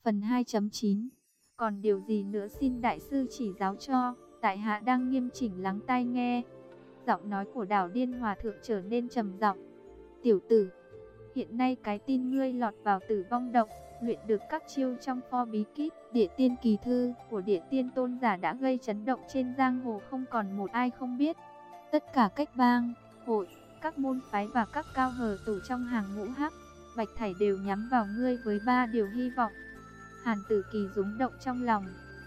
Phần 2.9. Còn điều gì nữa xin đại sư chỉ giáo cho, tại hạ đang nghiêm chỉnh lắng tai nghe. Giọng nói của Đảo Điên Hòa Thượng trở nên trầm giọng. Tiểu tử, hiện nay cái tin ngươi lọt vào Tử Vong Động, luyện được các chiêu trong pho bí kíp Địa Tiên Kỳ Thư của Địa Tiên Tôn giả đã gây chấn động trên giang hồ, không còn một ai không biết. Tất cả các bang, hội, các môn phái và các cao hở tủ trong hàng ngũ hắc, bạch thảy đều nhắm vào ngươi với 3 điều hy vọng. Hàn Tử Kỳ rúng động trong lòng.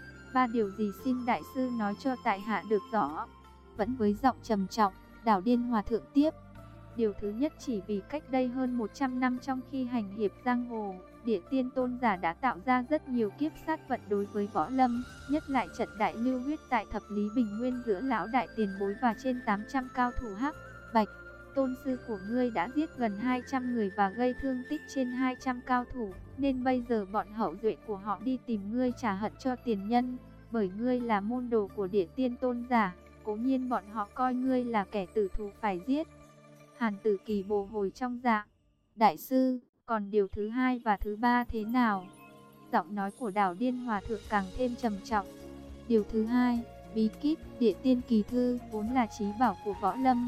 3 điều gì xin đại sư nói cho tại hạ được rõ. Vẫn với giọng trầm trọng, Đảo Điên Hòa Thượng tiếp. Điều thứ nhất, chỉ vì cách đây hơn 100 năm trong khi hành hiệp giang hồ, Địa Tiên Tôn giả đã tạo ra rất nhiều kiếp sát vận đối với võ lâm, nhất lại trận đại lưu huyết tại thập lý bình nguyên giữa lão đại tiền bối và trên 800 cao thủ hắc, bạch. Tôn sư của ngươi đã giết gần 200 người và gây thương tích trên 200 cao thủ, nên bây giờ bọn hậu duệ của họ đi tìm ngươi trả hận cho tiền nhân. Bởi ngươi là môn đồ của Địa Tiên Tôn giả, cố nhiên bọn họ coi ngươi là kẻ tử thù phải giết. Hàn Tử Kỳ bồi hồi trong dạ. Đại sư, còn điều thứ hai và thứ ba thế nào? Giọng nói của Đảo Điên Hòa Thượng càng thêm trầm trọng. Điều thứ hai, bí kíp Địa Tiên Kỳ Thư vốn là chí bảo của võ lâm.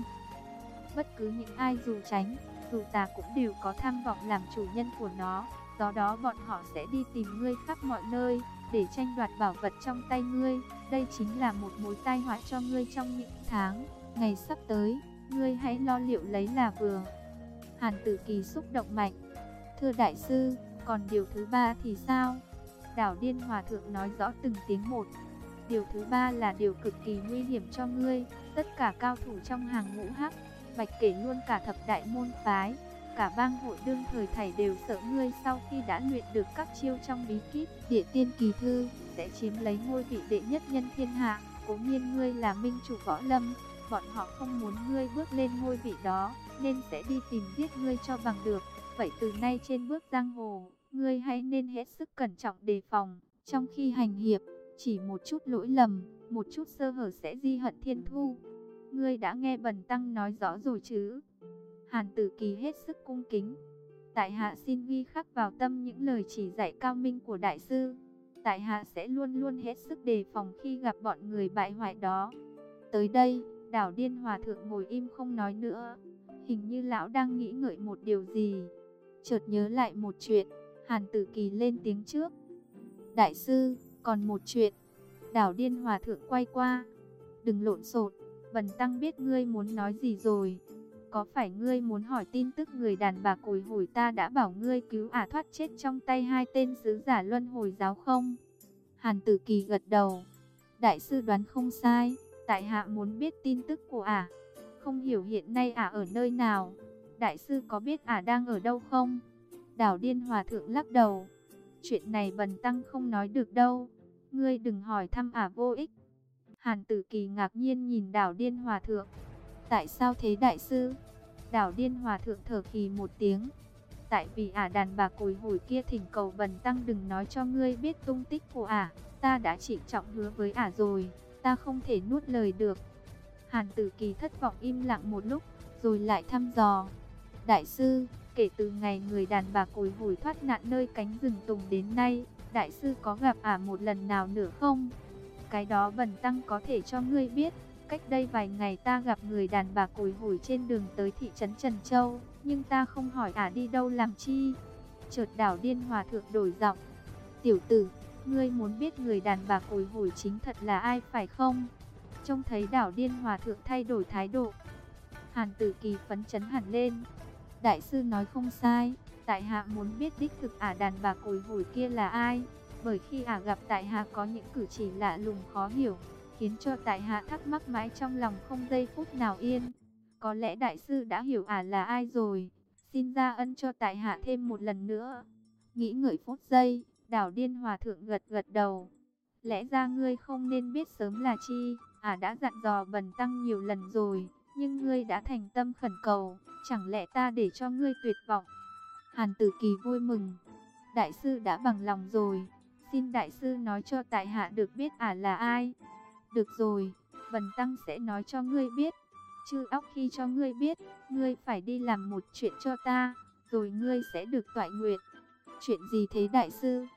Bất cứ những ai dù tránh, dù tà cũng đều có tham vọng làm chủ nhân của nó. Do đó bọn họ sẽ đi tìm ngươi khắp mọi nơi, để tranh đoạt bảo vật trong tay ngươi. Đây chính là một mối tai họa cho ngươi trong những tháng, ngày sắp tới. Ngươi hãy lo liệu lấy là vừa. Hàn Tử Kỳ xúc động mạnh. Thưa đại sư, còn điều thứ ba thì sao? Đảo Điên Hòa Thượng nói rõ từng tiếng một. Điều thứ ba là điều cực kỳ nguy hiểm cho ngươi. Tất cả cao thủ trong hàng ngũ hắc, bạch, kể luôn cả thập đại môn phái, cả bang hội đương thời thảy đều sợ ngươi sau khi đã luyện được các chiêu trong bí kíp Địa Tiên Kỳ Thư sẽ chiếm lấy ngôi vị đệ nhất nhân thiên hạ. Cố nhiên ngươi là minh chủ võ lâm, bọn họ không muốn ngươi bước lên ngôi vị đó, nên sẽ đi tìm giết ngươi cho bằng được. Vậy từ nay trên bước giang hồ, ngươi hãy nên hết sức cẩn trọng đề phòng. Trong khi hành hiệp, chỉ một chút lỗi lầm, một chút sơ hở sẽ di hận thiên thu. Ngươi đã nghe bần tăng nói rõ rồi chứ? Hàn Tử Kỳ hết sức cung kính. Tại hạ xin ghi khắc vào tâm những lời chỉ dạy cao minh của đại sư. Tại hạ sẽ luôn luôn hết sức đề phòng khi gặp bọn người bại hoại đó. Tới đây, Đảo Điên Hòa Thượng ngồi im không nói nữa. Hình như lão đang nghĩ ngợi một điều gì. Chợt nhớ lại một chuyện, Hàn Tử Kỳ lên tiếng trước. Đại sư, còn một chuyện. Đảo Điên Hòa Thượng quay qua. Đừng lộn xộn, bần tăng biết ngươi muốn nói gì rồi. Có phải ngươi muốn hỏi tin tức người đàn bà cồi hồi ta đã bảo ngươi cứu thoát chết trong tay 2 tên sứ giả luân hồi giáo không? Hàn Tử Kỳ gật đầu. Đại sư đoán không sai, tại hạ muốn biết tin tức của Không hiểu hiện nay ở nơi nào? Đại sư có biết đang ở đâu không? Đảo Điên Hòa Thượng lắc đầu. Chuyện này bần tăng không nói được đâu. Ngươi đừng hỏi thăm vô ích. Hàn Tử Kỳ ngạc nhiên nhìn Đảo Điên Hòa Thượng. Tại sao thế đại sư? Đảo Điên Hòa Thượng thở khì một tiếng. Tại vì đàn bà cồi hồi kia thỉnh cầu bần tăng đừng nói cho ngươi biết tung tích của ta đã trịnh trọng hứa với rồi, ta không thể nuốt lời được. Hàn Tử Kỳ thất vọng im lặng một lúc, rồi lại thăm dò. Đại sư, kể từ ngày người đàn bà cồi hồi thoát nạn nơi cánh rừng tùng đến nay, đại sư có gặp một lần nào nữa không? Cái đó bần tăng có thể cho ngươi biết. Cách đây vài ngày ta gặp người đàn bà cồi hồi trên đường tới thị trấn Trần Châu, nhưng ta không hỏi đi đâu làm chi. Chợt Đảo Điên Hòa Thượng đổi giọng. Tiểu tử, ngươi muốn biết người đàn bà cồi hồi chính thật là ai phải không? Trông thấy Đảo Điên Hòa Thượng thay đổi thái độ, Hàn Tử Kỳ phấn chấn hẳn lên. Đại sư nói không sai, tại hạ muốn biết đích thực đàn bà cồi hồi kia là ai. Bởi khi gặp tại hạ có những cử chỉ lạ lùng khó hiểu, khiến cho tại hạ thắc mắc mãi trong lòng không giây phút nào yên. Có lẽ đại sư đã hiểu là ai rồi, xin ra ân cho tại hạ thêm một lần nữa. Nghĩ ngợi phút giây, Đảo Điên Hòa Thượng gật gật đầu. Lẽ ra ngươi không nên biết sớm là chi, đã dặn dò bần tăng nhiều lần rồi, nhưng ngươi đã thành tâm khẩn cầu, chẳng lẽ ta để cho ngươi tuyệt vọng? Hàn Tử Kỳ vui mừng. Đại sư đã bằng lòng rồi, xin đại sư nói cho tại hạ được biết là ai. Được rồi, bần tăng sẽ nói cho ngươi biết. Chư óc khi cho ngươi biết, ngươi phải đi làm một chuyện cho ta, rồi ngươi sẽ được toại nguyện. Chuyện gì thế đại sư?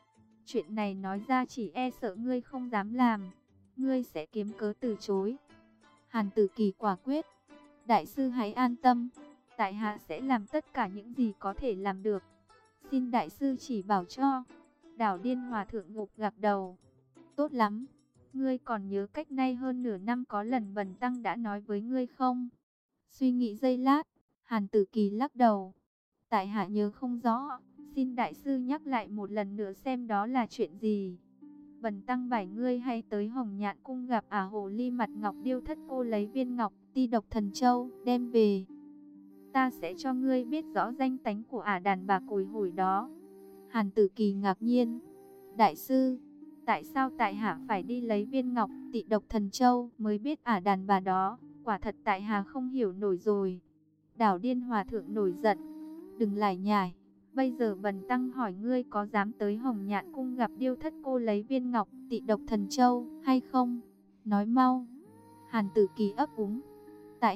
Chuyện này nói ra chỉ e sợ ngươi không dám làm, ngươi sẽ kiếm cớ từ chối. Hàn Tử Kỳ quả quyết, đại sư hãy an tâm, tại hạ sẽ làm tất cả những gì có thể làm được. Xin đại sư chỉ bảo cho. Đảo Điên Hòa Thượng gục gặc đầu. Tốt lắm, ngươi còn nhớ cách nay hơn nửa năm có lần Bần Tăng đã nói với ngươi không? Suy nghĩ giây lát, Hàn Tử Kỳ lắc đầu. Tại hạ nhớ không rõ, xin đại sư nhắc lại một lần nữa xem đó là chuyện gì. Bần Tăng bảo ngươi hay tới Hồng Nhạn Cung gặp hồ ly mặt ngọc điêu thất cô lấy viên ngọc ti độc thần châu đem về. Ta sẽ cho ngươi biết rõ danh tánh của đàn bà cùi hủi đó. Hàn Tử Kỳ ngạc nhiên. Đại sư, tại sao tại hạ phải đi lấy viên ngọc tị độc thần châu mới biết đàn bà đó? Quả thật tại hạ không hiểu nổi rồi. Đảo Điên Hòa Thượng nổi giận. Đừng lải nhải. Bây giờ Bần Tăng hỏi ngươi có dám tới Hồng Nhạn Cung gặp điêu thất cô lấy viên ngọc tị độc thần châu hay không? Nói mau. Hàn Tử Kỳ ấp úng. Tại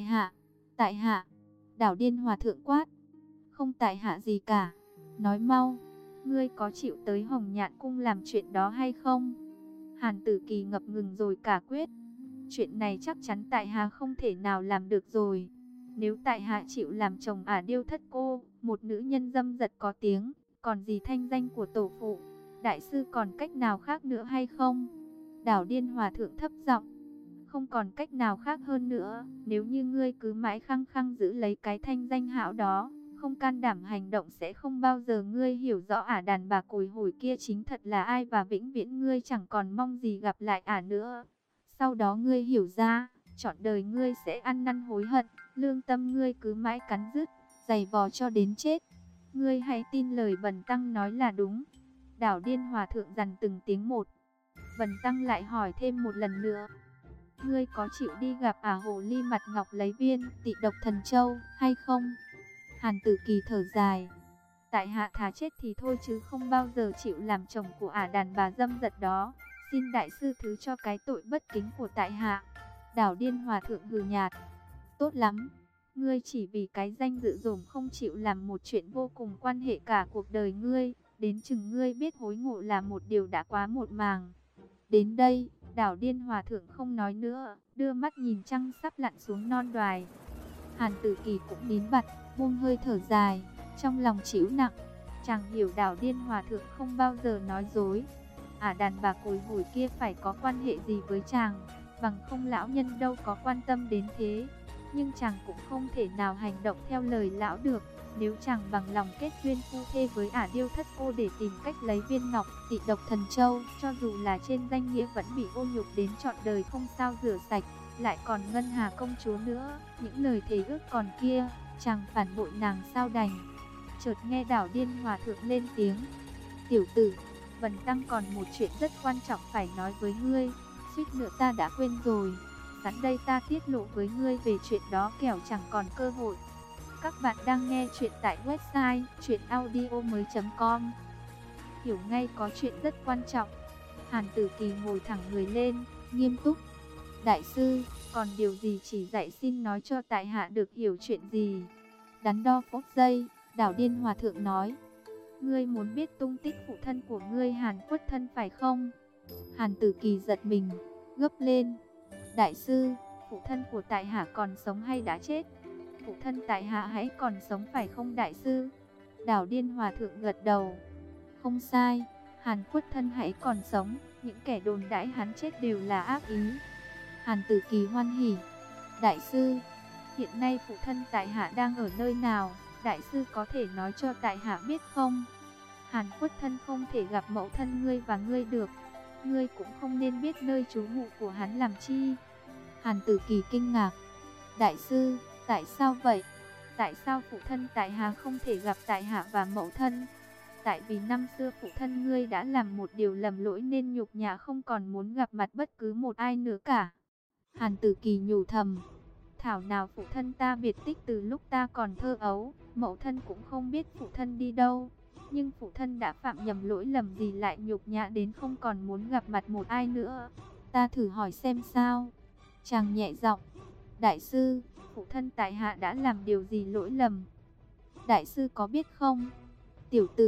hạ. Đảo Điên Hòa Thượng quát. Không tại hạ gì cả. Nói mau. Ngươi có chịu tới Hồng Nhạn Cung làm chuyện đó hay không? Hàn Tử Kỳ ngập ngừng rồi cả quyết. Chuyện này chắc chắn tại hạ không thể nào làm được rồi. Nếu tại hạ chịu làm chồng điêu thất cô, một nữ nhân dâm dật có tiếng, còn gì thanh danh của tổ phụ, đại sư còn cách nào khác nữa hay không? Đảo Điên Hòa Thượng thấp giọng. Không còn cách nào khác hơn nữa, nếu như ngươi cứ mãi khăng khăng giữ lấy cái thanh danh hão đó, không can đảm hành động sẽ không bao giờ ngươi hiểu rõ đàn bà cùi hủi kia chính thật là ai và vĩnh viễn ngươi chẳng còn mong gì gặp lại nữa. Sau đó ngươi hiểu ra, trọn đời ngươi sẽ ăn năn hối hận, lương tâm ngươi cứ mãi cắn rứt, giày vò cho đến chết. Ngươi hãy tin lời Bần Tăng nói là đúng. Đảo Điên Hòa Thượng dằn từng tiếng một. Bần Tăng lại hỏi thêm một lần nữa. Ngươi có chịu đi gặp hồ ly mặt ngọc lấy viên tị độc thần châu hay không? Hàn Tử Kỳ thở dài. Tại hạ thà chết thì thôi chứ không bao giờ chịu làm chồng của đàn bà dâm dật đó. Xin đại sư thứ cho cái tội bất kính của tại hạ. Đảo Điên Hòa Thượng hừ nhạt. Tốt lắm. Ngươi chỉ vì cái danh dự dổm không chịu làm một chuyện vô cùng quan hệ cả cuộc đời ngươi. Đến chừng ngươi biết hối ngộ là một điều đã quá một màng. Đến đây, Đảo Điên Hòa Thượng không nói nữa, đưa mắt nhìn trăng sắp lặn xuống non đoài. Hàn Tử Kỳ cũng nín bặt, buông hơi thở dài, trong lòng chịu nặng. Chàng hiểu Đảo Điên Hòa Thượng không bao giờ nói dối. Đàn bà cùi hủi kia phải có quan hệ gì với chàng, bằng không lão nhân đâu có quan tâm đến thế. Nhưng chàng cũng không thể nào hành động theo lời lão được. Nếu chàng bằng lòng kết duyên phu thê với điêu thất cô để tìm cách lấy viên ngọc tị độc thần châu, cho dù là trên danh nghĩa vẫn bị ô nhục đến trọn đời không sao rửa sạch. Lại còn Ngân Hà công chúa nữa, những lời thề ước còn kia, chàng phản bội nàng sao đành. Chợt nghe Đảo Điên Hòa Thượng lên tiếng. Tiểu tử, Bần Tăng còn một chuyện rất quan trọng phải nói với ngươi, suýt nữa ta đã quên rồi. Sẵn đây ta tiết lộ với ngươi về chuyện đó kẻo chẳng còn cơ hội. Các bạn đang nghe chuyện tại website chuyenaudio.com. Hiểu ngay có chuyện rất quan trọng. Hàn Tử Kỳ ngồi thẳng người lên, nghiêm túc. Đại sư, còn điều gì chỉ dạy xin nói cho tại hạ được hiểu chuyện gì? Đắn đo phút giây, Đảo Điên Hòa Thượng nói. Ngươi muốn biết tung tích phụ thân của ngươi Hàn Khuất Thân phải không? Hàn Tử Kỳ giật mình, gấp lên. Đại sư, phụ thân của tại hạ còn sống hay đã chết? Phụ thân tại hạ hãy còn sống phải không đại sư? Đảo Điên Hòa Thượng gật đầu. Không sai, Hàn Khuất Thân hãy còn sống, những kẻ đồn đãi hắn chết đều là ác ý. Hàn Tử Kỳ hoan hỉ. Đại sư, hiện nay phụ thân tại hạ đang ở nơi nào? Đại sư có thể nói cho tại hạ biết không? Hàn Khuất Thân không thể gặp mẫu thân ngươi và ngươi được. Ngươi cũng không nên biết nơi trú ngụ của hắn làm chi. Hàn Tử Kỳ kinh ngạc. Đại sư, tại sao vậy? Tại sao phụ thân tại hạ không thể gặp tại hạ và mẫu thân? Tại vì năm xưa phụ thân ngươi đã làm một điều lầm lỗi nên nhục nhã không còn muốn gặp mặt bất cứ một ai nữa cả. Hàn Tử Kỳ nhủ thầm. Thảo nào phụ thân ta biệt tích từ lúc ta còn thơ ấu, mẫu thân cũng không biết phụ thân đi đâu. Nhưng phụ thân đã phạm nhầm lỗi lầm gì lại nhục nhã đến không còn muốn gặp mặt một ai nữa. Ta thử hỏi xem sao. Chàng nhẹ giọng. Đại sư, phụ thân tại hạ đã làm điều gì lỗi lầm? Đại sư có biết không? Tiểu tử,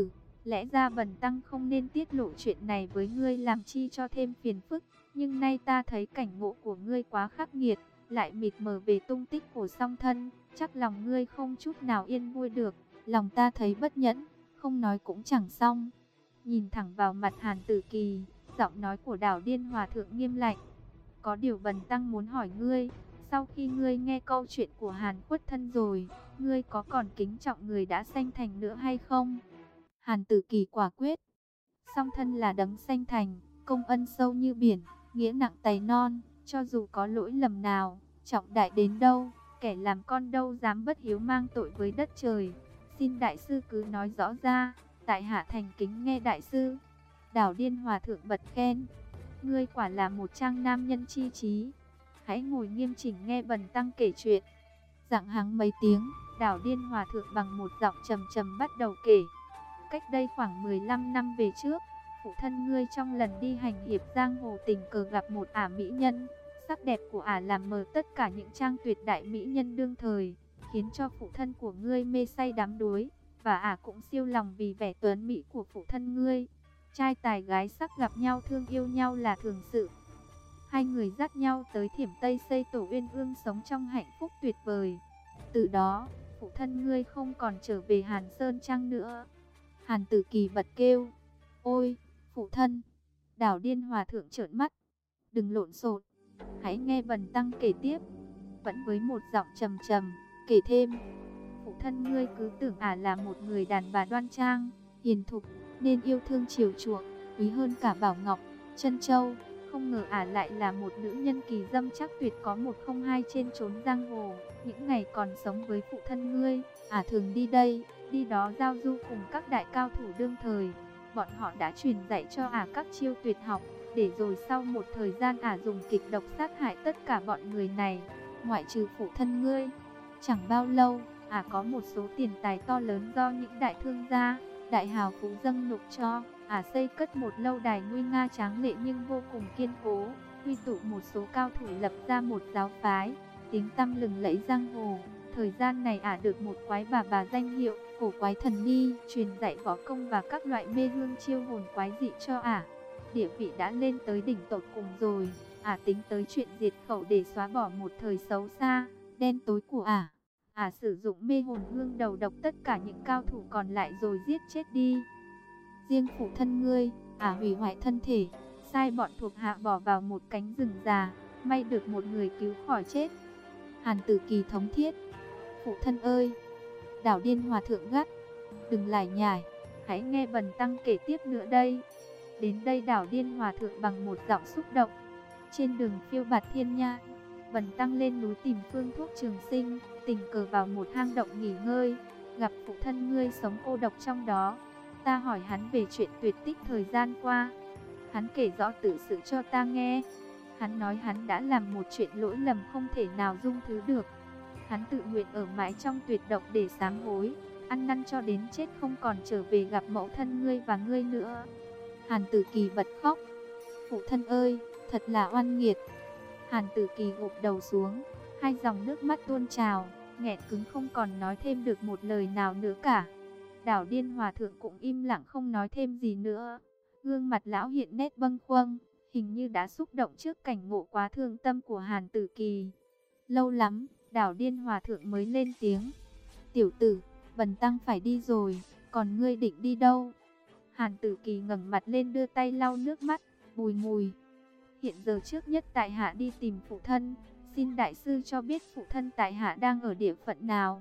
Lẽ ra bần tăng không nên tiết lộ chuyện này với ngươi làm chi cho thêm phiền phức. Nhưng nay ta thấy cảnh ngộ của ngươi quá khắc nghiệt, lại mịt mờ về tung tích của song thân, chắc lòng ngươi không chút nào yên vui được. Lòng ta thấy bất nhẫn, không nói cũng chẳng xong. Nhìn thẳng vào mặt Hàn Tử Kỳ, giọng nói của Đảo Điên Hòa Thượng nghiêm lạnh. Có điều bần tăng muốn hỏi ngươi, sau khi ngươi nghe câu chuyện của Hàn Khuất Thân rồi, ngươi có còn kính trọng người đã sanh thành nữa hay không? Hàn Tử Kỳ quả quyết. Song thân là đấng sanh thành, công ân sâu như biển, nghĩa nặng tày non, cho dù có lỗi lầm nào, trọng đại đến đâu, kẻ làm con đâu dám bất hiếu mang tội với đất trời. Xin đại sư cứ nói rõ ra, tại hạ thành kính nghe đại sư. Đảo Điên Hòa Thượng bật khen. Ngươi quả là một trang nam nhân chi trí. Hãy ngồi nghiêm chỉnh nghe bần tăng kể chuyện. Dặng hắng mấy tiếng, Đảo Điên Hòa Thượng bằng một giọng trầm trầm bắt đầu kể. Cách đây khoảng 15 năm về trước, phụ thân ngươi trong lần đi hành hiệp giang hồ tình cờ gặp một ả mỹ nhân. Sắc đẹp của ả làm mờ tất cả những trang tuyệt đại mỹ nhân đương thời, khiến cho phụ thân của ngươi mê say đắm đuối, và ả cũng siêu lòng vì vẻ tuấn mỹ của phụ thân ngươi. Trai tài gái sắc gặp nhau thương yêu nhau là thường sự. Hai người dắt nhau tới Thiểm Tây xây tổ uyên ương sống trong hạnh phúc tuyệt vời. Từ đó, phụ thân ngươi không còn trở về Hàn Sơn Trang nữa. Hàn Tử Kỳ bật kêu. Ôi, phụ thân! Đảo Điên Hòa Thượng trợn mắt. Đừng lộn xộn, hãy nghe bần tăng kể tiếp. Vẫn với một giọng trầm trầm, kể thêm. Phụ thân ngươi cứ tưởng ả là một người đàn bà đoan trang, hiền thục, nên yêu thương chiều chuộng, quý hơn cả bảo ngọc, trân châu. Không ngờ ả lại là một nữ nhân kỳ dâm chắc tuyệt có một không hai trên chốn giang hồ. Những ngày còn sống với phụ thân ngươi, ả thường đi đây, đi đó giao du cùng các đại cao thủ đương thời. Bọn họ đã truyền dạy cho ả các chiêu tuyệt học, để rồi sau một thời gian ả dùng kịch độc sát hại tất cả bọn người này, ngoại trừ phụ thân ngươi. Chẳng bao lâu, ả có một số tiền tài to lớn do những đại thương gia, đại hào phú dâng nộp cho. Ả xây cất một lâu đài nguy nga tráng lệ nhưng vô cùng kiên cố, quy tụ một số cao thủ lập ra một giáo phái, tiếng tăm lừng lẫy giang hồ. Thời gian này ả được một quái bà danh hiệu cổ quái thần ni truyền dạy võ công và các loại mê hương chiêu hồn quái dị cho ả. Địa vị đã lên tới đỉnh tột cùng rồi, ả tính tới chuyện diệt khẩu để xóa bỏ một thời xấu xa, đen tối của ả. Ả sử dụng mê hồn hương đầu độc tất cả những cao thủ còn lại rồi giết chết đi. Riêng phụ thân ngươi, ả hủy hoại thân thể, sai bọn thuộc hạ bỏ vào một cánh rừng già, may được một người cứu khỏi chết. Hàn Tử Kỳ thống thiết. Phụ thân ơi! Đảo Điên Hòa Thượng gắt. Đừng lải nhải, hãy nghe bần tăng kể tiếp nữa đây. Đến đây Đảo Điên Hòa Thượng bằng một giọng xúc động. Trên đường phiêu bạt thiên nha, bần tăng lên núi tìm phương thuốc trường sinh, tình cờ vào một hang động nghỉ ngơi, gặp phụ thân ngươi sống cô độc trong đó. Ta hỏi hắn về chuyện tuyệt tích thời gian qua. Hắn kể rõ tự sự cho ta nghe. Hắn nói hắn đã làm một chuyện lỗi lầm không thể nào dung thứ được. Hắn tự nguyện ở mãi trong tuyệt động để sám hối, ăn năn cho đến chết không còn trở về gặp mẫu thân ngươi và ngươi nữa. Hàn Tử Kỳ bật khóc. Phụ thân ơi, thật là oan nghiệt. Hàn Tử Kỳ gục đầu xuống, hai dòng nước mắt tuôn trào, nghẹn cứng không còn nói thêm được một lời nào nữa cả. Đảo Điên Hòa Thượng cũng im lặng không nói thêm gì nữa. Gương mặt lão hiện nét bâng khuâng, hình như đã xúc động trước cảnh ngộ quá thương tâm của Hàn Tử Kỳ. Lâu lắm, Đảo Điên Hòa Thượng mới lên tiếng. Tiểu tử, bần tăng phải đi rồi, còn ngươi định đi đâu? Hàn Tử Kỳ ngẩng mặt lên đưa tay lau nước mắt, bùi ngùi. Hiện giờ trước nhất tại hạ đi tìm phụ thân, xin đại sư cho biết phụ thân tại hạ đang ở địa phận nào.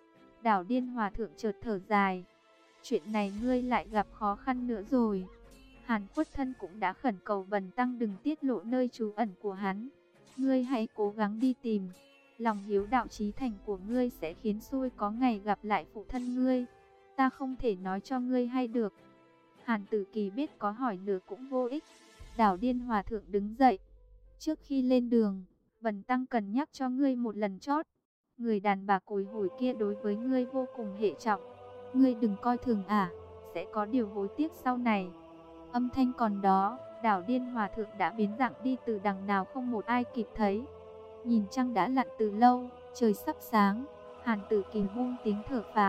Đảo Điên Hòa Thượng chợt thở dài. Chuyện này ngươi lại gặp khó khăn nữa rồi. Hàn Khuất Thân cũng đã khẩn cầu bần tăng đừng tiết lộ nơi trú ẩn của hắn. Ngươi hãy cố gắng đi tìm. Lòng hiếu đạo chí thành của ngươi sẽ khiến xui có ngày gặp lại phụ thân ngươi. Ta không thể nói cho ngươi hay được. Hàn Tử Kỳ biết có hỏi nữa cũng vô ích. Đảo Điên Hòa Thượng đứng dậy. Trước khi lên đường, bần tăng cần nhắc cho ngươi một lần chót. Người đàn bà cồi hủi kia đối với ngươi vô cùng hệ trọng. Ngươi đừng coi thường ả, sẽ có điều hối tiếc sau này. Âm thanh còn đó, Đảo Điên Hòa Thượng đã biến dạng đi từ đằng nào không một ai kịp thấy. Nhìn trăng đã lặn từ lâu, trời sắp sáng, Hàn Tử Kỳ buông tiếng thở phào.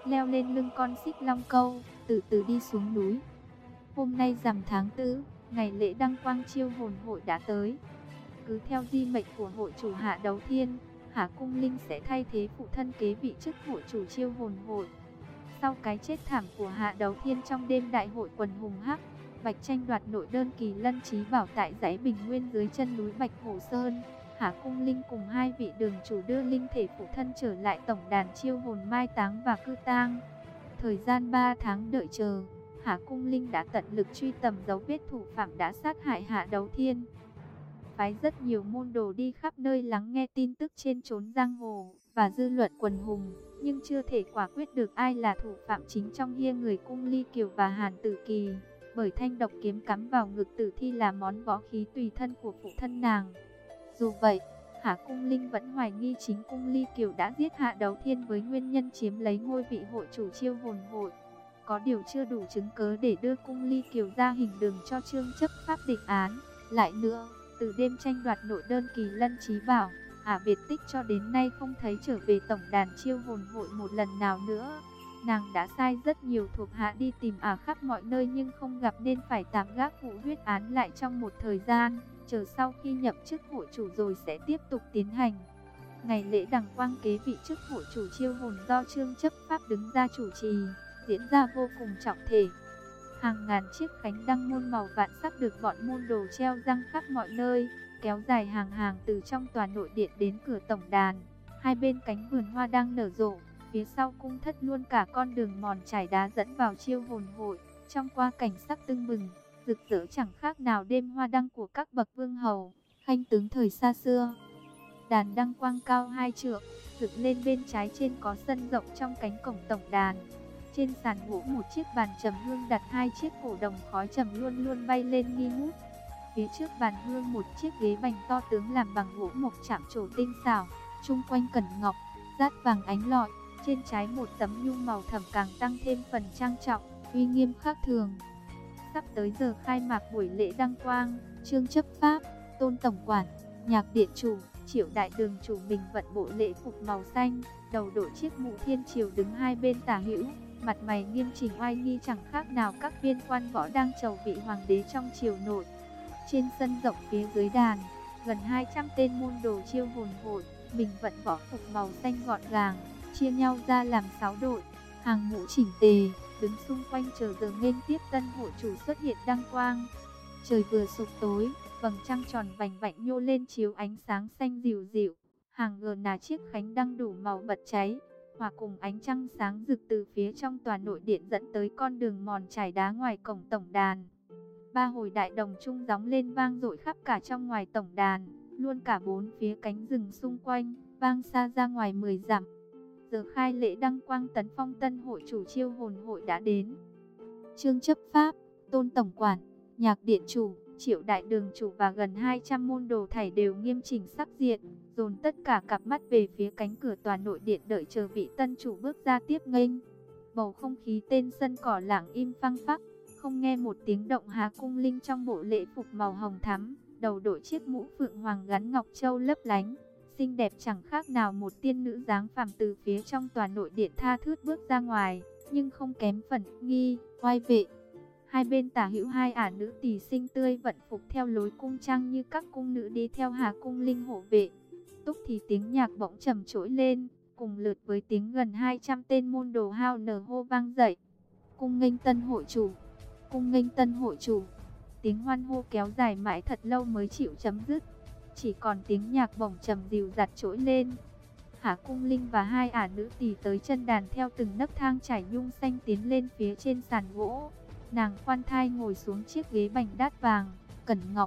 leo lên lưng con xích long câu, từ từ đi xuống núi. Hôm nay rằm tháng 4, ngày lễ đăng quang chiêu hồn hội đã tới. Cứ theo di mệnh của hội chủ Hạ Đấu Thiên, Hạ Cung Linh sẽ thay thế phụ thân kế vị chức hội chủ chiêu hồn hội. Sau cái chết thảm của Hạ Đấu Thiên trong đêm đại hội quần hùng hắc, Bạch tranh đoạt nội đơn kỳ lân trí bảo tại dãy Bình Nguyên dưới chân núi Bạch Hổ Sơn. Hạ Cung Linh cùng hai vị đường chủ đưa linh thể phụ thân trở lại tổng đàn chiêu hồn mai táng và cư tang. Thời gian 3 tháng đợi chờ, Hạ Cung Linh đã tận lực truy tầm dấu vết thủ phạm đã sát hại Hạ Đấu Thiên. Phái rất nhiều môn đồ đi khắp nơi lắng nghe tin tức trên chốn giang hồ và dư luận quần hùng, nhưng chưa thể quả quyết được ai là thủ phạm chính trong hia người Cung Ly Kiều và Hàn Tử Kỳ, bởi thanh độc kiếm cắm vào ngực tử thi là món võ khí tùy thân của phụ thân nàng. Dù vậy, Hạ Cung Linh vẫn hoài nghi chính Cung Ly Kiều đã giết Hạ Đấu Thiên với nguyên nhân chiếm lấy ngôi vị hội chủ chiêu hồn hội. Có điều chưa đủ chứng cớ để đưa Cung Ly Kiều ra hình đường cho Trương chấp pháp định án. Lại nữa, từ đêm tranh đoạt nội đơn kỳ lân trí bảo, Ả Biệt Tích cho đến nay không thấy trở về tổng đàn chiêu hồn hội một lần nào nữa. Nàng đã sai rất nhiều thuộc hạ đi tìm Ả khắp mọi nơi nhưng không gặp nên phải tạm gác vụ huyết án lại trong một thời gian, chờ sau khi nhậm chức hội chủ rồi sẽ tiếp tục tiến hành. Ngày lễ đăng quang kế vị chức hội chủ chiêu hồn do Trương chấp pháp đứng ra chủ trì, diễn ra vô cùng trọng thể. Hàng ngàn chiếc cánh đăng muôn màu vạn sắc được bọn môn đồ treo răng khắp mọi nơi, kéo dài hàng hàng từ trong tòa nội điện đến cửa tổng đàn. Hai bên cánh vườn hoa đang nở rộ, phía sau cung thất luôn cả con đường mòn trải đá dẫn vào chiêu hồn hội, trong qua cảnh sắc tưng bừng, rực rỡ chẳng khác nào đêm hoa đăng của các bậc vương hầu, khanh tướng thời xa xưa. Đàn đăng quang cao 2 trượng, dựng lên bên trái trên có sân rộng trong cánh cổng tổng đàn. Trên sàn gỗ một chiếc bàn trầm hương đặt 2 chiếc cổ đồng khói trầm luôn luôn bay lên nghi ngút. Phía trước bàn hương một chiếc ghế bành to tướng làm bằng gỗ mộc chạm trổ tinh xảo, chung quanh cẩn ngọc, dát vàng ánh lọi. Trên trái một tấm nhung màu thẫm càng tăng thêm phần trang trọng, uy nghiêm khác thường. Sắp tới giờ khai mạc buổi lễ đăng quang, Trương chấp pháp, Tôn tổng quản, Nhạc điện chủ, Triệu đại đường chủ mình vận bộ lễ phục màu xanh, đầu đội chiếc mũ thiên triều đứng hai bên tả hữu, mặt mày nghiêm chỉnh oai nghi chẳng khác nào các viên quan võ đang chầu vị hoàng đế trong triều nội. Trên sân rộng phía dưới đàn, gần 200 tên môn đồ chiêu hồn hội, mình vận võ phục màu xanh gọn gàng, chia nhau ra làm 6 đội, hàng ngũ chỉnh tề, đứng xung quanh chờ giờ nghênh tiếp tân hội chủ xuất hiện đăng quang. Trời vừa sụp tối, vầng trăng tròn vành vạnh nhô lên chiếu ánh sáng xanh dịu dịu, hàng ngờ chiếc khánh đăng đủ màu bật cháy, hòa cùng ánh trăng sáng rực từ phía trong tòa nội điện dẫn tới con đường mòn trải đá ngoài cổng tổng đàn. 3 hồi đại đồng trung gióng lên vang dội khắp cả trong ngoài tổng đàn, luôn cả 4 phía cánh rừng xung quanh, vang xa ra ngoài 10 dặm. Giờ khai lễ đăng quang tấn phong tân hội chủ chiêu hồn hội đã đến. Trương chấp pháp, Tôn tổng quản, Nhạc điện chủ, Triệu đại đường chủ và gần 200 môn đồ thảy đều nghiêm chỉnh sắc diện, dồn tất cả cặp mắt về phía cánh cửa tòa nội điện đợi chờ vị tân chủ bước ra tiếp nghênh. Bầu không khí tên sân cỏ lặng im phăng phắc, không nghe một tiếng động. Hạ Cung Linh trong bộ lễ phục màu hồng thắm, đầu đội chiếc mũ phượng hoàng gắn ngọc châu lấp lánh, xinh đẹp chẳng khác nào một tiên nữ dáng phàm từ phía trong tòa nội điện tha thướt bước ra ngoài, nhưng không kém phần nghi, oai vệ. Hai bên tả hữu 2 ả nữ tỳ xinh tươi vận phục theo lối cung trang như các cung nữ đi theo Hạ Cung Linh hộ vệ. Túc thì tiếng nhạc bỗng trầm trỗi lên, cùng lượt với tiếng gần 200 tên môn đồ hao nở hô vang dậy. Cung nghênh tân hội chủ, cung nghênh tân hội chủ. Tiếng hoan hô kéo dài mãi thật lâu mới chịu chấm dứt, chỉ còn tiếng nhạc bổng trầm dịu dặt trỗi lên. Hạ Cung Linh và 2 ả nữ tỳ tới chân đàn theo từng nấc thang trải nhung xanh tiến lên phía trên sàn gỗ. Nàng khoan thai ngồi xuống chiếc ghế bành đát vàng, cẩn ngọc.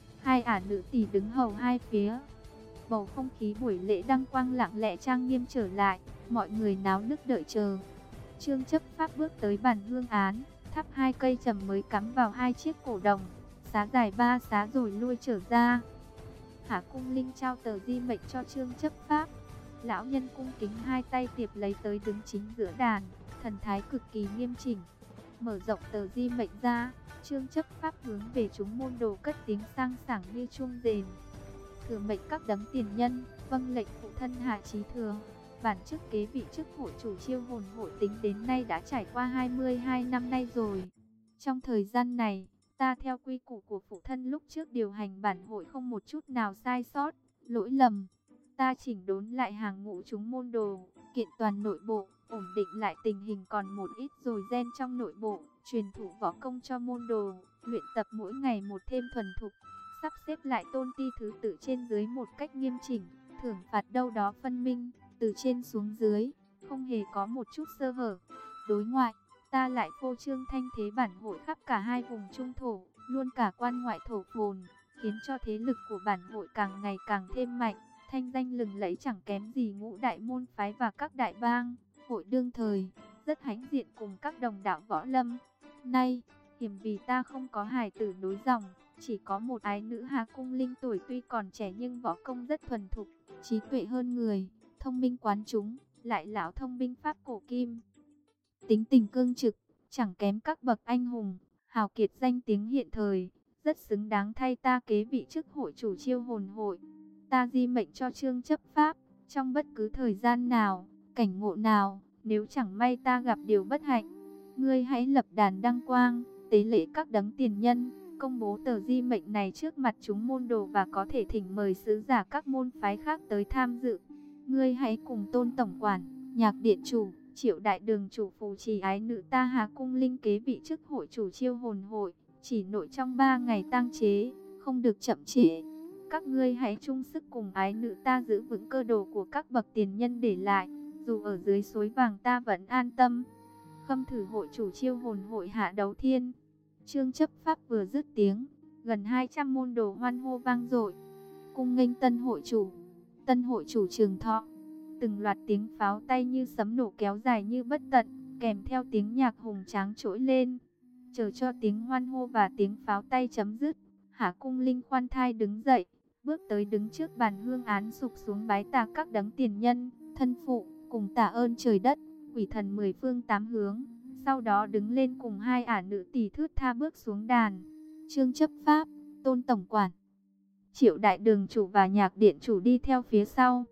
2 ả nữ tỳ đứng hầu hai phía. Bầu không khí buổi lễ đăng quang lặng lẽ trang nghiêm trở lại, mọi người náo nức đợi chờ. Trương chấp pháp bước tới bàn hương án, thắp 2 cây trầm mới cắm vào 2 chiếc cổ đồng, xá dài 3 xá rồi lui trở ra. Hạ Cung Linh trao tờ di mệnh cho Trương chấp pháp. Lão nhân cung kính 2 tay tiệp lấy tới đứng chính giữa đàn, thần thái cực kỳ nghiêm chỉnh. Mở rộng tờ di mệnh ra, Trương chấp pháp hướng về chúng môn đồ cất tiếng sang sảng như chuông rền. Thừa mệnh các đấng tiền nhân, vâng lệnh phụ thân Hạ Chí Thừa. Bản chức kế vị chức hội chủ chiêu hồn hội tính đến nay đã trải qua 22 năm nay rồi. Trong thời gian này, ta theo quy củ của phụ thân lúc trước điều hành bản hội không một chút nào sai sót, lỗi lầm. Ta chỉnh đốn lại hàng ngũ chúng môn đồ, kiện toàn nội bộ, ổn định lại tình hình còn một ít dồi ren trong nội bộ, truyền thụ võ công cho môn đồ, luyện tập mỗi ngày một thêm thuần thục, sắp xếp lại tôn ti thứ tự trên dưới một cách nghiêm chỉnh, thưởng phạt đâu đó phân minh, từ trên xuống dưới, không hề có một chút sơ hở. Đối ngoại, ta lại phô trương thanh thế bản hội khắp cả hai vùng trung thổ, luôn cả quan ngoại thổ phồn, khiến cho thế lực của bản hội càng ngày càng thêm mạnh, thanh danh lừng lẫy chẳng kém gì ngũ đại môn phái và các đại bang. Hội đương thời, rất hãnh diện cùng các đồng đạo võ lâm. Nay, hiểm vì ta không có hài tử nối dòng, chỉ có một ái nữ Hà Cung Linh tuổi tuy còn trẻ nhưng võ công rất thuần thục, trí tuệ hơn người, thông minh quán chúng, lại lão thông binh pháp cổ kim. Tính tình cương trực, chẳng kém các bậc anh hùng, hào kiệt danh tiếng hiện thời, rất xứng đáng thay ta kế vị chức hội chủ chiêu hồn hội. Ta di mệnh cho Trương chấp pháp, trong bất cứ thời gian nào, cảnh ngộ nào, nếu chẳng may ta gặp điều bất hạnh, ngươi hãy lập đàn đăng quang, tế lễ các đấng tiền nhân, công bố tờ di mệnh này trước mặt chúng môn đồ và có thể thỉnh mời sứ giả các môn phái khác tới tham dự. Ngươi hãy cùng Tôn tổng quản, Nhạc điện chủ, Triệu đại đường chủ phù trì ái nữ ta Hà Cung Linh kế vị chức hội chủ chiêu hồn hội, chỉ nội trong 3 ngày tang chế, không được chậm trễ. Các ngươi hãy chung sức cùng ái nữ ta giữ vững cơ đồ của các bậc tiền nhân để lại, dù ở dưới suối vàng ta vẫn an tâm. Khâm thử hội chủ chiêu hồn hội hạ đấu thiên. Trương chấp pháp vừa dứt tiếng, gần 200 môn đồ hoan hô vang dội. Cung nghênh tân hội chủ Trường Thọ. Từng loạt tiếng pháo tay như sấm nổ kéo dài như bất tận, kèm theo tiếng nhạc hùng tráng trỗi lên. Chờ cho tiếng hoan hô và tiếng pháo tay chấm dứt, Hạ Cung Linh khoan thai đứng dậy, bước tới đứng trước bàn hương án sụp xuống bái tạ các đấng tiền nhân, thân phụ, cùng tạ ơn trời đất, quỷ thần 10 phương 8 hướng. Sau đó đứng lên cùng hai ả nữ tỳ thướt tha bước xuống đàn. Trương chấp pháp, Tôn tổng quản, Triệu đại đường chủ và Nhạc điện chủ đi theo phía sau.